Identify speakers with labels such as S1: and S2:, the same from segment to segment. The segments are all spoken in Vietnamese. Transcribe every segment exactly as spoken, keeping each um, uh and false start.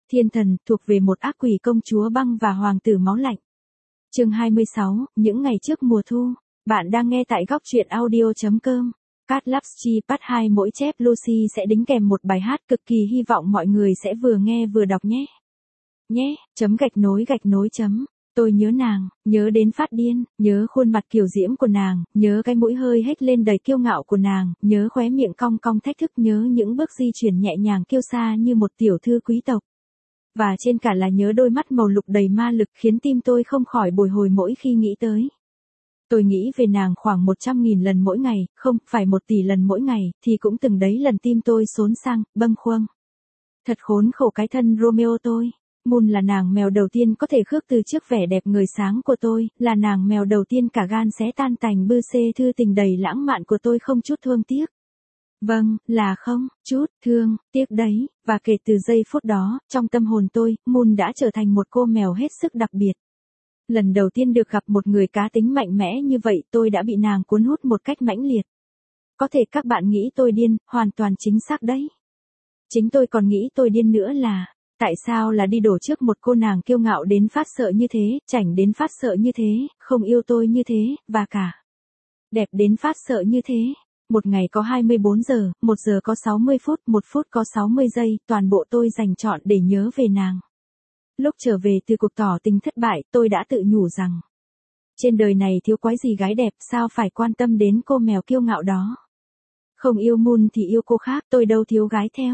S1: Thiên thần, thuộc về một ác quỷ công chúa băng và hoàng tử máu lạnh. Chương hai mươi sáu, những ngày trước mùa thu. Bạn đang nghe tại góc truyện audio chấm com. Cat Lapschi Part hai mỗi chép Lucy sẽ đính kèm một bài hát cực kỳ hy vọng mọi người sẽ vừa nghe vừa đọc nhé. Nhé, chấm gạch nối gạch nối chấm. Tôi nhớ nàng, nhớ đến phát điên, nhớ khuôn mặt kiều diễm của nàng, nhớ cái mũi hơi hếch lên đầy kiêu ngạo của nàng, nhớ khóe miệng cong cong thách thức, nhớ những bước di chuyển nhẹ nhàng kiêu sa như một tiểu thư quý tộc. Và trên cả là nhớ đôi mắt màu lục đầy ma lực khiến tim tôi không khỏi bồi hồi mỗi khi nghĩ tới. Tôi nghĩ về nàng khoảng một trăm nghìn lần mỗi ngày, không phải một tỷ lần mỗi ngày, thì cũng từng đấy lần tim tôi xốn sang, bâng khuâng. Thật khốn khổ cái thân Romeo tôi. Moon là nàng mèo đầu tiên có thể khước từ trước vẻ đẹp người sáng của tôi, là nàng mèo đầu tiên cả gan xé tan tành bư xê thư tình đầy lãng mạn của tôi không chút thương tiếc. Vâng, là không, chút, thương, tiếc đấy, và kể từ giây phút đó, trong tâm hồn tôi, Moon đã trở thành một cô mèo hết sức đặc biệt. Lần đầu tiên được gặp một người cá tính mạnh mẽ như vậy tôi đã bị nàng cuốn hút một cách mãnh liệt. Có thể các bạn nghĩ tôi điên, hoàn toàn chính xác đấy. Chính tôi còn nghĩ tôi điên nữa là, tại sao là đi đổ trước một cô nàng kiêu ngạo đến phát sợ như thế, chảnh đến phát sợ như thế, không yêu tôi như thế, và cả đẹp đến phát sợ như thế. Một ngày có hai mươi bốn giờ, một giờ có sáu mươi phút, một phút có sáu mươi giây, toàn bộ tôi dành chọn để nhớ về nàng. Lúc trở về từ cuộc tỏ tình thất bại, tôi đã tự nhủ rằng, trên đời này thiếu quái gì gái đẹp, sao phải quan tâm đến cô mèo kiêu ngạo đó. Không yêu Moon thì yêu cô khác, tôi đâu thiếu gái theo.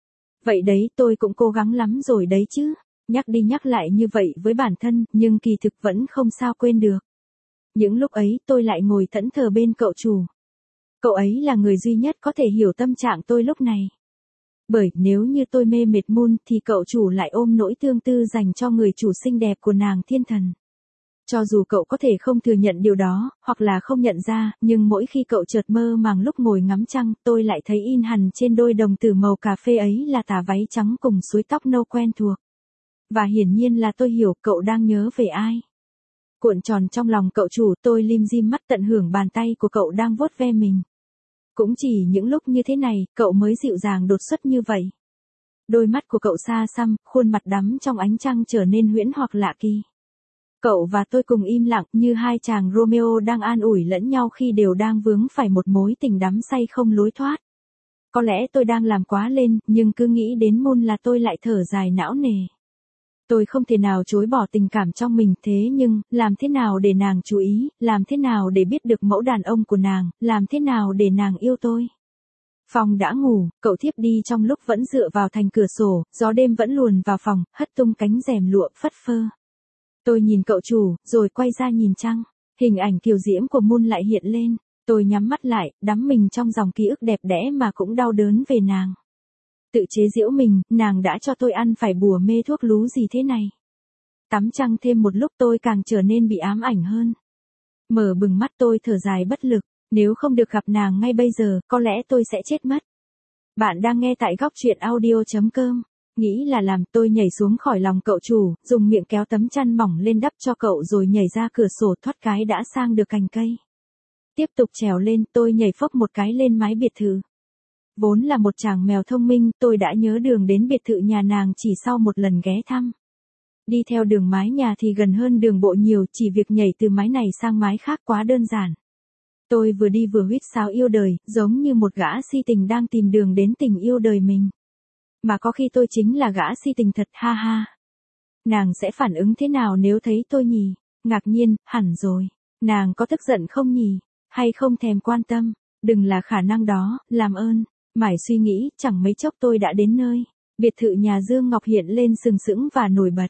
S1: Vậy đấy, tôi cũng cố gắng lắm rồi đấy chứ. Nhắc đi nhắc lại như vậy với bản thân, nhưng kỳ thực vẫn không sao quên được. Những lúc ấy, tôi lại ngồi thẫn thờ bên cậu chủ. Cậu ấy là người duy nhất có thể hiểu tâm trạng tôi lúc này. Bởi nếu như tôi mê mệt Moon thì cậu chủ lại ôm nỗi tương tư dành cho người chủ xinh đẹp của nàng thiên thần. Cho dù cậu có thể không thừa nhận điều đó, hoặc là không nhận ra, nhưng mỗi khi cậu chợt mơ màng lúc ngồi ngắm trăng, tôi lại thấy in hằn trên đôi đồng tử màu cà phê ấy là tà váy trắng cùng suối tóc nâu quen thuộc. Và hiển nhiên là tôi hiểu cậu đang nhớ về ai. Cuộn tròn trong lòng cậu chủ, tôi lim dim mắt tận hưởng bàn tay của cậu đang vuốt ve mình. Cũng chỉ những lúc như thế này, cậu mới dịu dàng đột xuất như vậy. Đôi mắt của cậu xa xăm, khuôn mặt đắm trong ánh trăng trở nên huyễn hoặc lạ kỳ. Cậu và tôi cùng im lặng như hai chàng Romeo đang an ủi lẫn nhau khi đều đang vướng phải một mối tình đắm say không lối thoát. Có lẽ tôi đang làm quá lên, nhưng cứ nghĩ đến Moon là tôi lại thở dài não nề. Tôi không thể nào chối bỏ tình cảm trong mình, thế nhưng, làm thế nào để nàng chú ý, làm thế nào để biết được mẫu đàn ông của nàng, làm thế nào để nàng yêu tôi. Phòng đã ngủ, cậu thiếp đi trong lúc vẫn dựa vào thành cửa sổ, gió đêm vẫn luồn vào phòng, hất tung cánh rèm lụa phất phơ. Tôi nhìn cậu chủ, rồi quay ra nhìn trăng. Hình ảnh kiều diễm của Moon lại hiện lên. Tôi nhắm mắt lại, đắm mình trong dòng ký ức đẹp đẽ mà cũng đau đớn về nàng. Tự chế giễu mình, nàng đã cho tôi ăn phải bùa mê thuốc lú gì thế này. Tắm trăng thêm một lúc tôi càng trở nên bị ám ảnh hơn. Mở bừng mắt tôi thở dài bất lực. Nếu không được gặp nàng ngay bây giờ, có lẽ tôi sẽ chết mất. Bạn đang nghe tại góc truyện audio chấm com. Nghĩ là làm, tôi nhảy xuống khỏi lòng cậu chủ, dùng miệng kéo tấm chăn mỏng lên đắp cho cậu rồi nhảy ra cửa sổ thoát cái đã sang được cành cây. Tiếp tục trèo lên, tôi nhảy phốc một cái lên mái biệt thự. Vốn là một chàng mèo thông minh, tôi đã nhớ đường đến biệt thự nhà nàng chỉ sau một lần ghé thăm. Đi theo đường mái nhà thì gần hơn đường bộ nhiều, chỉ việc nhảy từ mái này sang mái khác quá đơn giản. Tôi vừa đi vừa huýt sáo yêu đời, giống như một gã si tình đang tìm đường đến tình yêu đời mình. Mà có khi tôi chính là gã si tình thật, ha ha. Nàng sẽ phản ứng thế nào nếu thấy tôi nhỉ? Ngạc nhiên, hẳn rồi. Nàng có tức giận không nhỉ? Hay không thèm quan tâm? Đừng là khả năng đó, làm ơn. Mải suy nghĩ, chẳng mấy chốc tôi đã đến nơi. Biệt thự nhà Dương Ngọc hiện lên sừng sững và nổi bật.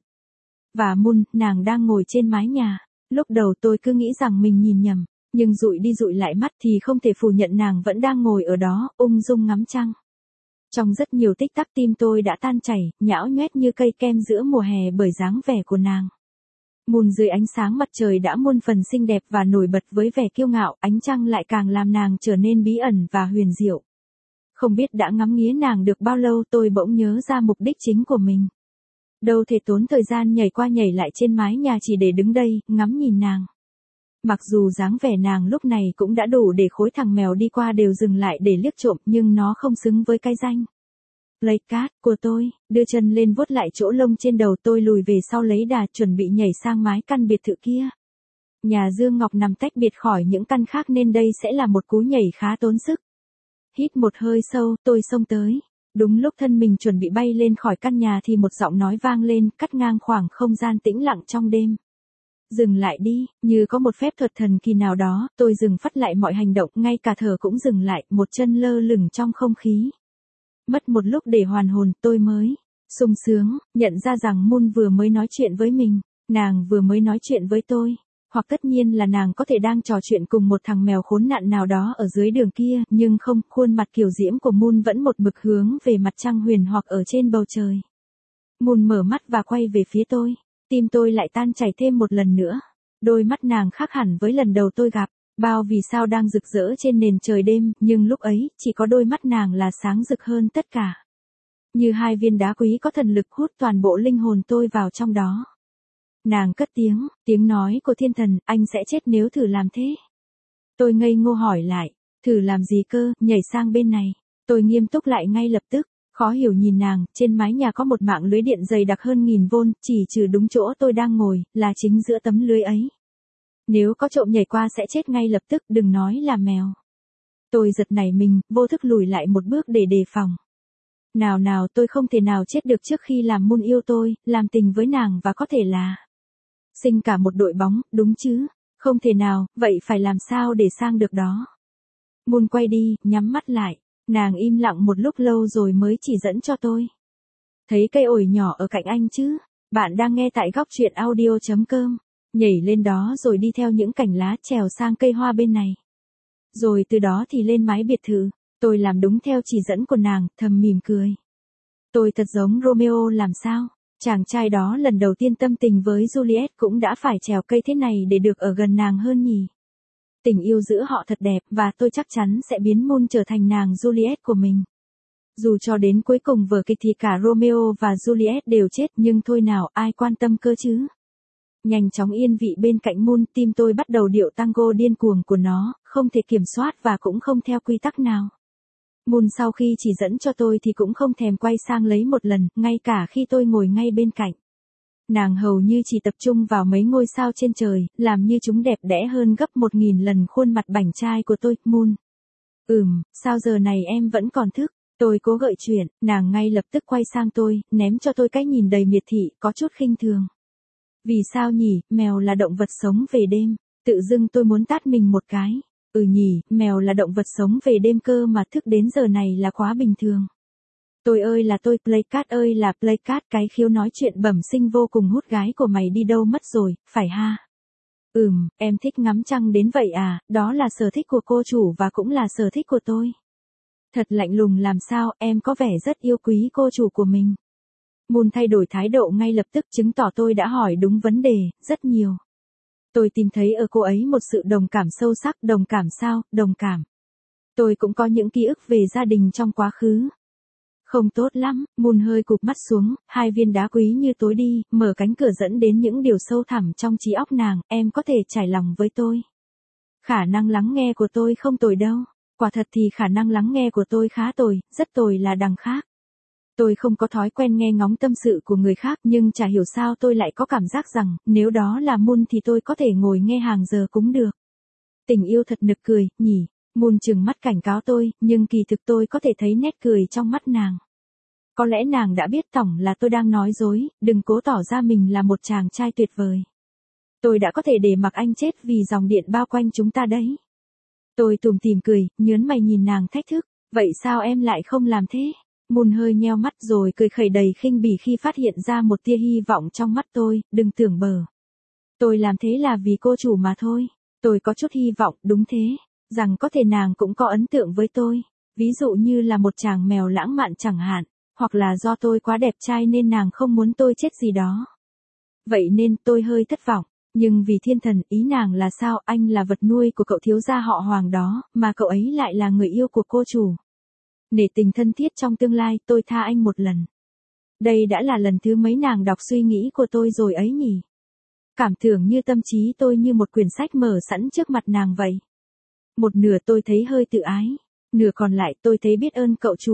S1: Và Moon, nàng đang ngồi trên mái nhà. Lúc đầu tôi cứ nghĩ rằng mình nhìn nhầm. Nhưng dụi đi dụi lại mắt thì không thể phủ nhận nàng vẫn đang ngồi ở đó, ung dung ngắm trăng. Trong rất nhiều tích tắc tim tôi đã tan chảy, nhão nhoét như cây kem giữa mùa hè bởi dáng vẻ của nàng. Moon dưới ánh sáng mặt trời đã muôn phần xinh đẹp và nổi bật với vẻ kiêu ngạo, ánh trăng lại càng làm nàng trở nên bí ẩn và huyền diệu. Không biết đã ngắm nghía nàng được bao lâu tôi bỗng nhớ ra mục đích chính của mình. Đâu thể tốn thời gian nhảy qua nhảy lại trên mái nhà chỉ để đứng đây, ngắm nhìn nàng. Mặc dù dáng vẻ nàng lúc này cũng đã đủ để khối thằng mèo đi qua đều dừng lại để liếc trộm, nhưng nó không xứng với cái danh Playcat của tôi, đưa chân lên vuốt lại chỗ lông trên đầu tôi lùi về sau lấy đà chuẩn bị nhảy sang mái căn biệt thự kia. Nhà Dương Ngọc nằm tách biệt khỏi những căn khác nên đây sẽ là một cú nhảy khá tốn sức. Hít một hơi sâu, tôi xông tới. Đúng lúc thân mình chuẩn bị bay lên khỏi căn nhà thì một giọng nói vang lên, cắt ngang khoảng không gian tĩnh lặng trong đêm. Dừng lại đi, như có một phép thuật thần kỳ nào đó, tôi dừng phắt lại mọi hành động, ngay cả thở cũng dừng lại, một chân lơ lửng trong không khí. Mất một lúc để hoàn hồn, tôi mới sung sướng, nhận ra rằng Moon vừa mới nói chuyện với mình, nàng vừa mới nói chuyện với tôi. Hoặc tất nhiên là nàng có thể đang trò chuyện cùng một thằng mèo khốn nạn nào đó ở dưới đường kia, nhưng không, khuôn mặt kiều diễm của Moon vẫn một mực hướng về mặt trăng huyền hoặc ở trên bầu trời. Moon mở mắt và quay về phía tôi, tim tôi lại tan chảy thêm một lần nữa. Đôi mắt nàng khác hẳn với lần đầu tôi gặp, bao vì sao đang rực rỡ trên nền trời đêm, nhưng lúc ấy, chỉ có đôi mắt nàng là sáng rực hơn tất cả. Như hai viên đá quý có thần lực hút toàn bộ linh hồn tôi vào trong đó. Nàng cất tiếng, tiếng nói của thiên thần, anh sẽ chết nếu thử làm thế. Tôi ngây ngô hỏi lại, thử làm gì cơ, nhảy sang bên này. Tôi nghiêm túc lại ngay lập tức, khó hiểu nhìn nàng, trên mái nhà có một mạng lưới điện dày đặc hơn nghìn vôn, chỉ trừ đúng chỗ tôi đang ngồi, là chính giữa tấm lưới ấy. Nếu có trộm nhảy qua sẽ chết ngay lập tức, đừng nói là mèo. Tôi giật nảy mình, vô thức lùi lại một bước để đề phòng. Nào nào tôi không thể nào chết được trước khi làm Moon yêu tôi, làm tình với nàng và có thể là sinh cả một đội bóng, đúng chứ? Không thể nào, vậy phải làm sao để sang được đó? Moon quay đi, nhắm mắt lại. Nàng im lặng một lúc lâu rồi mới chỉ dẫn cho tôi. Thấy cây ổi nhỏ ở cạnh anh chứ? Bạn đang nghe tại góc truyện audio chấm com. Nhảy lên đó rồi đi theo những cành lá trèo sang cây hoa bên này. Rồi từ đó thì lên mái biệt thự. Tôi làm đúng theo chỉ dẫn của nàng, thầm mỉm cười. Tôi thật giống Romeo làm sao? Chàng trai đó lần đầu tiên tâm tình với Juliet cũng đã phải trèo cây thế này để được ở gần nàng hơn nhỉ. Tình yêu giữa họ thật đẹp và tôi chắc chắn sẽ biến Moon trở thành nàng Juliet của mình. Dù cho đến cuối cùng vở kịch thì cả Romeo và Juliet đều chết nhưng thôi nào ai quan tâm cơ chứ. Nhanh chóng yên vị bên cạnh Moon, tim tôi bắt đầu điệu tango điên cuồng của nó, không thể kiểm soát và cũng không theo quy tắc nào. Moon sau khi chỉ dẫn cho tôi thì cũng không thèm quay sang lấy một lần, ngay cả khi tôi ngồi ngay bên cạnh. Nàng hầu như chỉ tập trung vào mấy ngôi sao trên trời, làm như chúng đẹp đẽ hơn gấp một nghìn lần khuôn mặt bảnh trai của tôi. Moon. Ừm, sao giờ này em vẫn còn thức? Tôi cố gợi chuyện, nàng ngay lập tức quay sang tôi, ném cho tôi cái nhìn đầy miệt thị, có chút khinh thường. Vì sao nhỉ, mèo là động vật sống về đêm. Tự dưng tôi muốn tát mình một cái. Ừ nhỉ, mèo là động vật sống về đêm cơ mà thức đến giờ này là quá bình thường. Tôi ơi là tôi, Playcat ơi là Playcat, cái khiếu nói chuyện bẩm sinh vô cùng hút gái của mày đi đâu mất rồi, phải ha? Ừm, em thích ngắm trăng đến vậy à, đó là sở thích của cô chủ và cũng là sở thích của tôi. Thật lạnh lùng làm sao, em có vẻ rất yêu quý cô chủ của mình. Moon thay đổi thái độ ngay lập tức, chứng tỏ tôi đã hỏi đúng vấn đề, rất nhiều. Tôi tìm thấy ở cô ấy một sự đồng cảm sâu sắc. Đồng cảm sao, đồng cảm. Tôi cũng có những ký ức về gia đình trong quá khứ. Không tốt lắm, Moon hơi cụp mắt xuống, hai viên đá quý như tối đi, mở cánh cửa dẫn đến những điều sâu thẳm trong trí óc nàng, em có thể trải lòng với tôi. Khả năng lắng nghe của tôi không tồi đâu, quả thật thì khả năng lắng nghe của tôi khá tồi, rất tồi là đằng khác. Tôi không có thói quen nghe ngóng tâm sự của người khác nhưng chả hiểu sao tôi lại có cảm giác rằng, nếu đó là Moon thì tôi có thể ngồi nghe hàng giờ cũng được. Tình yêu thật nực cười, nhỉ? Moon trừng mắt cảnh cáo tôi, nhưng kỳ thực tôi có thể thấy nét cười trong mắt nàng. Có lẽ nàng đã biết tổng là tôi đang nói dối, đừng cố tỏ ra mình là một chàng trai tuyệt vời. Tôi đã có thể để mặc anh chết vì dòng điện bao quanh chúng ta đấy. Tôi tủm tỉm cười, nhớn mày nhìn nàng thách thức, vậy sao em lại không làm thế? Moon hơi nheo mắt rồi cười khẩy đầy khinh bỉ khi phát hiện ra một tia hy vọng trong mắt tôi, đừng tưởng bờ. Tôi làm thế là vì cô chủ mà thôi. Tôi có chút hy vọng, đúng thế, rằng có thể nàng cũng có ấn tượng với tôi. Ví dụ như là một chàng mèo lãng mạn chẳng hạn, hoặc là do tôi quá đẹp trai nên nàng không muốn tôi chết gì đó. Vậy nên tôi hơi thất vọng, nhưng vì thiên thần, ý nàng là sao, anh là vật nuôi của cậu thiếu gia họ Hoàng đó, mà cậu ấy lại là người yêu của cô chủ. Nể tình thân thiết trong tương lai, tôi tha anh một lần. Đây đã là lần thứ mấy nàng đọc suy nghĩ của tôi rồi ấy nhỉ? Cảm tưởng như tâm trí tôi như một quyển sách mở sẵn trước mặt nàng vậy. Một nửa tôi thấy hơi tự ái, nửa còn lại tôi thấy biết ơn cậu chủ.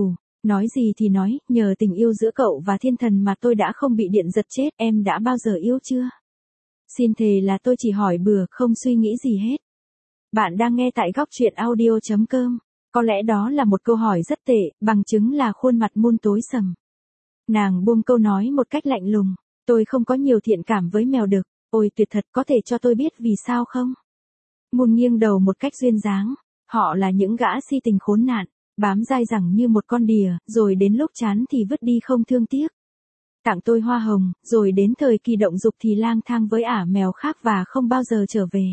S1: Nói gì thì nói, nhờ tình yêu giữa cậu và thiên thần mà tôi đã không bị điện giật chết, em đã bao giờ yêu chưa? Xin thề là tôi chỉ hỏi bừa, không suy nghĩ gì hết. Bạn đang nghe tại góc truyện audio.com. Có lẽ đó là một câu hỏi rất tệ, bằng chứng là khuôn mặt Moon tối sầm. Nàng buông câu nói một cách lạnh lùng. Tôi không có nhiều thiện cảm với mèo đực. Ôi tuyệt thật, có thể cho tôi biết vì sao không? Moon nghiêng đầu một cách duyên dáng. Họ là những gã si tình khốn nạn, bám dai dẳng như một con đỉa, rồi đến lúc chán thì vứt đi không thương tiếc. Tặng tôi hoa hồng, rồi đến thời kỳ động dục thì lang thang với ả mèo khác và không bao giờ trở về.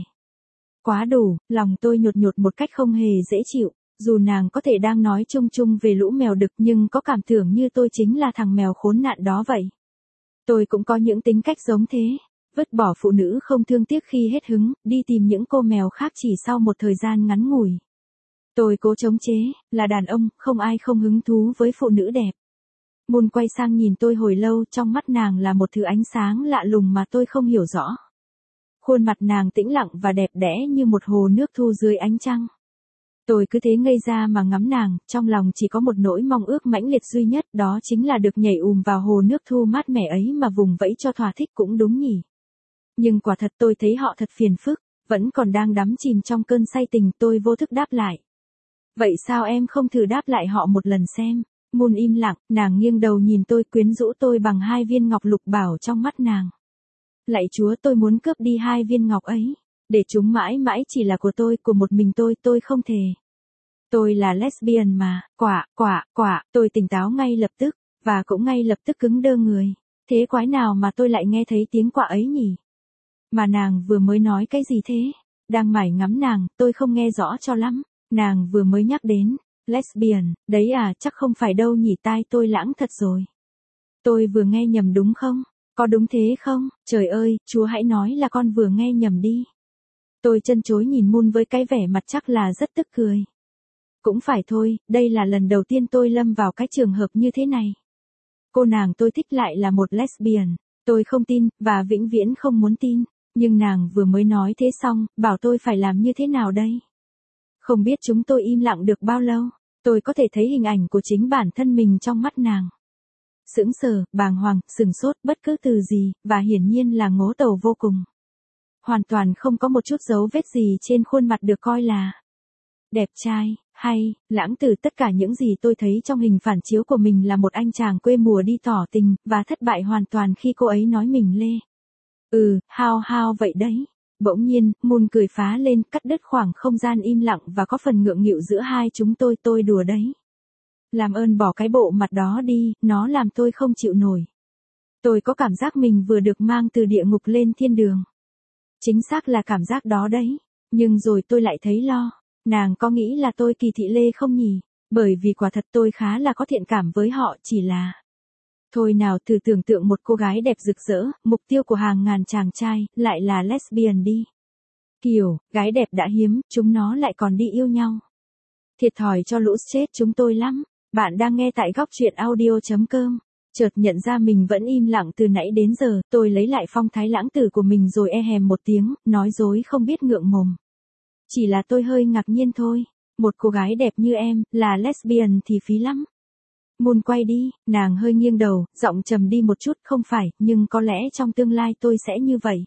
S1: Quá đủ, lòng tôi nhột nhột một cách không hề dễ chịu. Dù nàng có thể đang nói chung chung về lũ mèo đực nhưng có cảm tưởng như tôi chính là thằng mèo khốn nạn đó vậy. Tôi cũng có những tính cách giống thế. Vứt bỏ phụ nữ không thương tiếc khi hết hứng, đi tìm những cô mèo khác chỉ sau một thời gian ngắn ngủi. Tôi cố chống chế, là đàn ông, không ai không hứng thú với phụ nữ đẹp. Moon quay sang nhìn tôi hồi lâu, trong mắt nàng là một thứ ánh sáng lạ lùng mà tôi không hiểu rõ. Khuôn mặt nàng tĩnh lặng và đẹp đẽ như một hồ nước thu dưới ánh trăng. Tôi cứ thế ngây ra mà ngắm nàng, trong lòng chỉ có một nỗi mong ước mãnh liệt duy nhất, đó chính là được nhảy ùm vào hồ nước thu mát mẻ ấy mà vùng vẫy cho thỏa thích cũng đúng nhỉ. Nhưng quả thật tôi thấy họ thật phiền phức, vẫn còn đang đắm chìm trong cơn say tình, tôi vô thức đáp lại. Vậy sao em không thử đáp lại họ một lần xem? Moon im lặng, nàng nghiêng đầu nhìn tôi, quyến rũ tôi bằng hai viên ngọc lục bảo trong mắt nàng. Lạy Chúa, tôi muốn cướp đi hai viên ngọc ấy, để chúng mãi mãi chỉ là của tôi, của một mình tôi, tôi không thề. Tôi là lesbian mà, quả, quả, quả, tôi tỉnh táo ngay lập tức, và cũng ngay lập tức cứng đơ người. Thế quái nào mà tôi lại nghe thấy tiếng quả ấy nhỉ? Mà nàng vừa mới nói cái gì thế? Đang mải ngắm nàng, tôi không nghe rõ cho lắm. Nàng vừa mới nhắc đến lesbian, đấy à, chắc không phải đâu nhỉ, tai tôi lãng thật rồi. Tôi vừa nghe nhầm đúng không? Có đúng thế không? Trời ơi, Chúa hãy nói là con vừa nghe nhầm đi. Tôi chân chối nhìn Moon với cái vẻ mặt chắc là rất tức cười. Cũng phải thôi, đây là lần đầu tiên tôi lâm vào cái trường hợp như thế này. Cô nàng tôi thích lại là một lesbian. Tôi không tin, và vĩnh viễn không muốn tin. Nhưng nàng vừa mới nói thế xong, bảo tôi phải làm như thế nào đây? Không biết chúng tôi im lặng được bao lâu, tôi có thể thấy hình ảnh của chính bản thân mình trong mắt nàng. Sững sờ, bàng hoàng, sừng sốt, bất cứ từ gì, và hiển nhiên là ngố tàu vô cùng. Hoàn toàn không có một chút dấu vết gì trên khuôn mặt được coi là đẹp trai, hay, lãng từ. Tất cả những gì tôi thấy trong hình phản chiếu của mình là một anh chàng quê mùa đi tỏ tình, và thất bại hoàn toàn khi cô ấy nói mình lê. Ừ, hao hao vậy đấy. Bỗng nhiên, Moon cười phá lên, cắt đứt khoảng không gian im lặng và có phần ngượng nghịu giữa hai chúng tôi, tôi đùa đấy. Làm ơn bỏ cái bộ mặt đó đi, nó làm tôi không chịu nổi. Tôi có cảm giác mình vừa được mang từ địa ngục lên thiên đường. Chính xác là cảm giác đó đấy. Nhưng rồi tôi lại thấy lo. Nàng có nghĩ là tôi kỳ thị lê không nhỉ? Bởi vì quả thật tôi khá là có thiện cảm với họ, chỉ là... Thôi nào, thử tưởng tượng một cô gái đẹp rực rỡ, mục tiêu của hàng ngàn chàng trai, lại là lesbian đi. Kiểu, gái đẹp đã hiếm, chúng nó lại còn đi yêu nhau. Thiệt thòi cho lũ chết chúng tôi lắm. Bạn đang nghe tại góc truyện audio.com. Chợt nhận ra mình vẫn im lặng từ nãy đến giờ, tôi lấy lại phong thái lãng tử của mình rồi e hèm một tiếng, nói dối không biết ngượng mồm. Chỉ là tôi hơi ngạc nhiên thôi. Một cô gái đẹp như em, là lesbian thì phí lắm. Moon quay đi, nàng hơi nghiêng đầu, giọng trầm đi một chút, không phải, nhưng có lẽ trong tương lai tôi sẽ như vậy.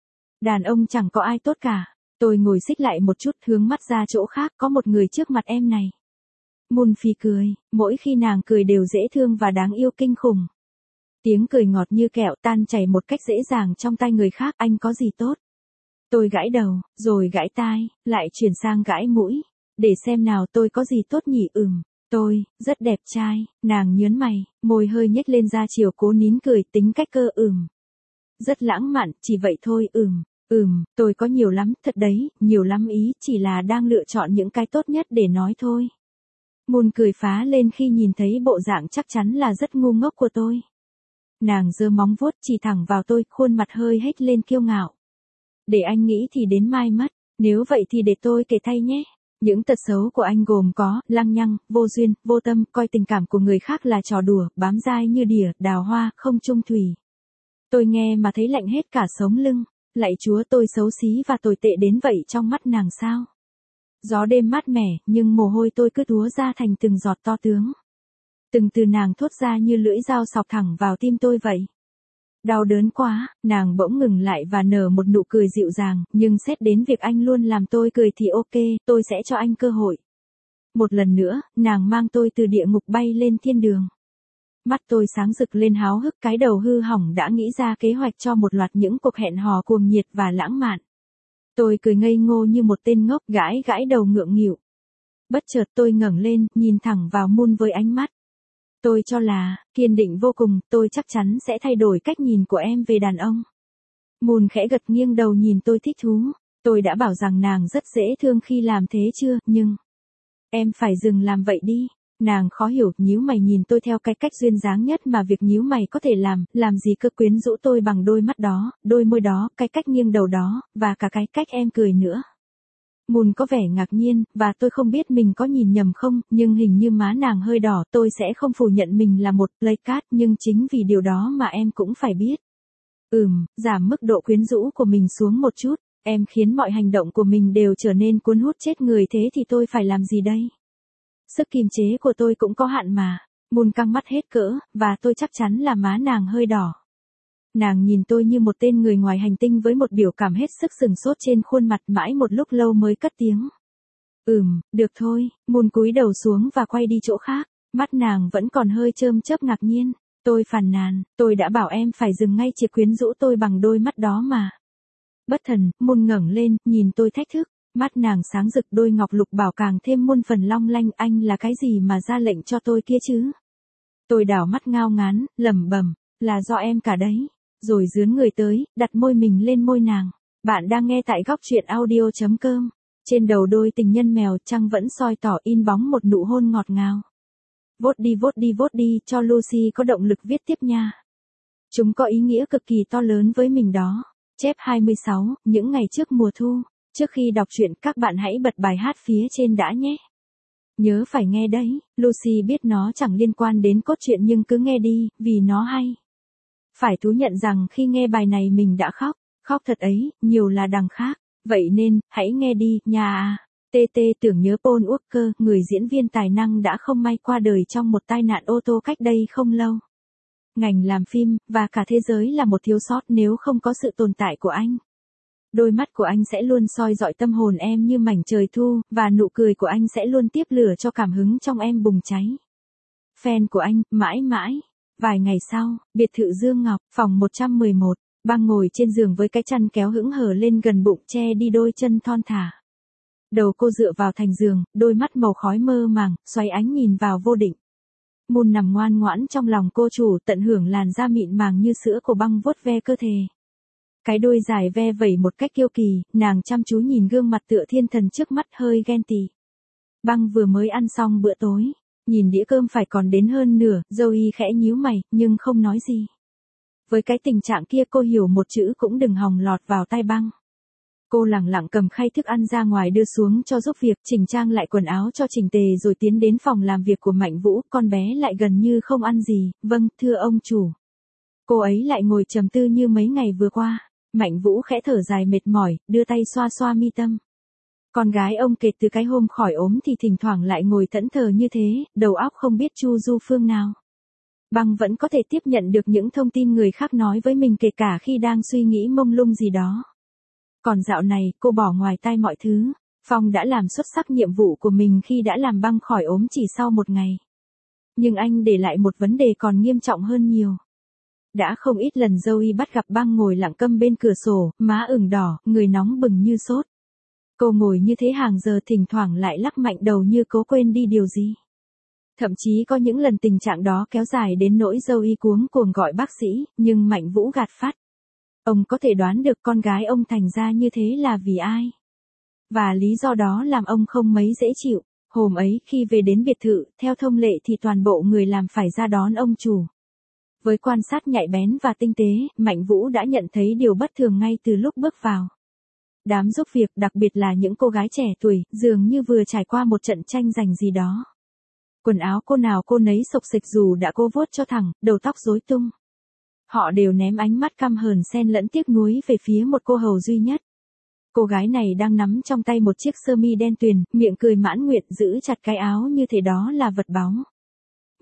S1: Đàn ông chẳng có ai tốt cả. Tôi ngồi xích lại một chút, hướng mắt ra chỗ khác, có một người trước mặt em này. Moon phì cười, mỗi khi nàng cười đều dễ thương và đáng yêu kinh khủng. Tiếng cười ngọt như kẹo tan chảy một cách dễ dàng trong tai người khác, anh có gì tốt? Tôi gãi đầu, rồi gãi tai, lại chuyển sang gãi mũi. Để xem nào, tôi có gì tốt nhỉ? Ừm. Tôi, rất đẹp trai, nàng nhớn mày, môi hơi nhếch lên ra chiều cố nín cười, tính cách cơ ừm. Rất lãng mạn, chỉ vậy thôi ừm, ừm, tôi có nhiều lắm, thật đấy, nhiều lắm ý, chỉ là đang lựa chọn những cái tốt nhất để nói thôi. Moon cười phá lên khi nhìn thấy bộ dạng chắc chắn là rất ngu ngốc của tôi. Nàng giơ móng vuốt chỉ thẳng vào tôi, khuôn mặt hơi hét lên kiêu ngạo. Để anh nghĩ thì đến mai mất, nếu vậy thì để tôi kể thay nhé. Những tật xấu của anh gồm có, lăng nhăng, vô duyên, vô tâm, coi tình cảm của người khác là trò đùa, bám dai như đỉa, đào hoa, không chung thủy. Tôi nghe mà thấy lạnh hết cả sống lưng. Lạy Chúa, tôi xấu xí và tồi tệ đến vậy trong mắt nàng sao? Gió đêm mát mẻ, nhưng mồ hôi tôi cứ túa ra thành từng giọt to tướng. Từng từ nàng thốt ra như lưỡi dao xọc thẳng vào tim tôi vậy. Đau đớn quá, nàng bỗng ngừng lại và nở một nụ cười dịu dàng, nhưng xét đến việc anh luôn làm tôi cười thì ok, tôi sẽ cho anh cơ hội. Một lần nữa, nàng mang tôi từ địa ngục bay lên thiên đường. Mắt tôi sáng rực lên háo hức, cái đầu hư hỏng đã nghĩ ra kế hoạch cho một loạt những cuộc hẹn hò cuồng nhiệt và lãng mạn. Tôi cười ngây ngô như một tên ngốc, gãi gãi đầu ngượng nghịu. Bất chợt tôi ngẩng lên, nhìn thẳng vào Moon với ánh mắt. Tôi cho là, kiên định vô cùng, tôi chắc chắn sẽ thay đổi cách nhìn của em về đàn ông. Moon khẽ gật nghiêng đầu nhìn tôi thích thú. Tôi đã bảo rằng nàng rất dễ thương khi làm thế chưa, nhưng... Em phải dừng làm vậy đi. Nàng khó hiểu, nhíu mày nhìn tôi theo cái cách duyên dáng nhất mà việc nhíu mày có thể làm, làm gì cơ, quyến rũ tôi bằng đôi mắt đó, đôi môi đó, cái cách nghiêng đầu đó, và cả cái cách em cười nữa. Moon có vẻ ngạc nhiên, và tôi không biết mình có nhìn nhầm không, nhưng hình như má nàng hơi đỏ, tôi sẽ không phủ nhận mình là một playcat, nhưng chính vì điều đó mà em cũng phải biết. Ừm, giảm mức độ quyến rũ của mình xuống một chút, em khiến mọi hành động của mình đều trở nên cuốn hút chết người, thế thì tôi phải làm gì đây? Sức kiềm chế của tôi cũng có hạn mà. Moon căng mắt hết cỡ, và tôi chắc chắn là má nàng hơi đỏ. Nàng nhìn tôi như một tên người ngoài hành tinh với một biểu cảm hết sức sừng sốt trên khuôn mặt, mãi một lúc lâu mới cất tiếng. Ừm, được thôi. Moon cúi đầu xuống và quay đi chỗ khác. Mắt nàng vẫn còn hơi chơm chớp ngạc nhiên. Tôi phàn nàn, tôi đã bảo em phải dừng ngay việc quyến rũ tôi bằng đôi mắt đó mà. Bất thần, Moon ngẩng lên, nhìn tôi thách thức. Mắt nàng sáng rực, đôi ngọc lục bảo càng thêm muôn phần long lanh. Anh là cái gì mà ra lệnh cho tôi kia chứ? Tôi đảo mắt ngao ngán, lẩm bẩm, là do em cả đấy. Rồi dướn người tới, đặt môi mình lên môi nàng. Bạn đang nghe tại góc truyện audio chấm com. Trên đầu đôi tình nhân mèo, trăng vẫn soi tỏ in bóng một nụ hôn ngọt ngào. Vote đi vote đi vote đi, cho Lucy có động lực viết tiếp nha. Chúng có ý nghĩa cực kỳ to lớn với mình đó. Chép hai mươi sáu, những ngày trước mùa thu. Trước khi đọc truyện, các bạn hãy bật bài hát phía trên đã nhé. Nhớ phải nghe đấy, Lucy biết nó chẳng liên quan đến cốt truyện nhưng cứ nghe đi, vì nó hay. Phải thú nhận rằng khi nghe bài này mình đã khóc, khóc thật ấy, nhiều là đằng khác. Vậy nên, hãy nghe đi, nha à. tê tê tưởng nhớ Paul Walker, người diễn viên tài năng đã không may qua đời trong một tai nạn ô tô cách đây không lâu. Ngành làm phim, và cả thế giới là một thiếu sót nếu không có sự tồn tại của anh. Đôi mắt của anh sẽ luôn soi dọi tâm hồn em như mảnh trời thu, và nụ cười của anh sẽ luôn tiếp lửa cho cảm hứng trong em bùng cháy. Fan của anh, mãi mãi. Vài ngày sau, biệt thự Dương Ngọc, phòng một trăm mười một, Băng ngồi trên giường với cái chăn kéo hững hở lên gần bụng, che đi đôi chân thon thả. Đầu cô dựa vào thành giường, đôi mắt màu khói mơ màng, xoáy ánh nhìn vào vô định. Moon nằm ngoan ngoãn trong lòng cô chủ, tận hưởng làn da mịn màng như sữa của Băng vuốt ve cơ thể. Cái đuôi dài ve vẩy một cách kiêu kỳ, nàng chăm chú nhìn gương mặt tựa thiên thần trước mắt hơi ghen tị. Băng vừa mới ăn xong bữa tối, nhìn đĩa cơm phải còn đến hơn nửa, Zoe khẽ nhíu mày, nhưng không nói gì. Với cái tình trạng kia cô hiểu một chữ cũng đừng hòng lọt vào tai Băng. Cô lẳng lặng cầm khay thức ăn ra ngoài đưa xuống cho giúp việc, chỉnh trang lại quần áo cho chỉnh tề rồi tiến đến phòng làm việc của Mạnh Vũ, con bé lại gần như không ăn gì, vâng, thưa ông chủ. Cô ấy lại ngồi trầm tư như mấy ngày vừa qua. Mạnh Vũ khẽ thở dài mệt mỏi, đưa tay xoa xoa mi tâm. Con gái ông kể từ cái hôm khỏi ốm thì thỉnh thoảng lại ngồi thẫn thờ như thế, đầu óc không biết chu du phương nào. Băng vẫn có thể tiếp nhận được những thông tin người khác nói với mình kể cả khi đang suy nghĩ mông lung gì đó. Còn dạo này, cô bỏ ngoài tai mọi thứ. Phong đã làm xuất sắc nhiệm vụ của mình khi đã làm Băng khỏi ốm chỉ sau một ngày. Nhưng anh để lại một vấn đề còn nghiêm trọng hơn nhiều. Đã không ít lần Zoe bắt gặp Băng ngồi lặng câm bên cửa sổ, má ửng đỏ, người nóng bừng như sốt. Cô ngồi như thế hàng giờ, thỉnh thoảng lại lắc mạnh đầu như cố quên đi điều gì. Thậm chí có những lần tình trạng đó kéo dài đến nỗi Zoe cuống cuồng gọi bác sĩ, nhưng Mạnh Vũ gạt phắt. Ông có thể đoán được con gái ông thành ra như thế là vì ai. Và lý do đó làm ông không mấy dễ chịu. Hôm ấy khi về đến biệt thự, theo thông lệ thì toàn bộ người làm phải ra đón ông chủ. Với quan sát nhạy bén và tinh tế, Mạnh Vũ đã nhận thấy điều bất thường ngay từ lúc bước vào. Đám giúp việc, đặc biệt là những cô gái trẻ tuổi, dường như vừa trải qua một trận tranh giành gì đó. Quần áo cô nào cô nấy xộc xệch dù đã cô vuốt cho thẳng, đầu tóc rối tung. Họ đều ném ánh mắt căm hờn xen lẫn tiếc nuối về phía một cô hầu duy nhất. Cô gái này đang nắm trong tay một chiếc sơ mi đen tuyền, miệng cười mãn nguyện, giữ chặt cái áo như thể đó là vật báu.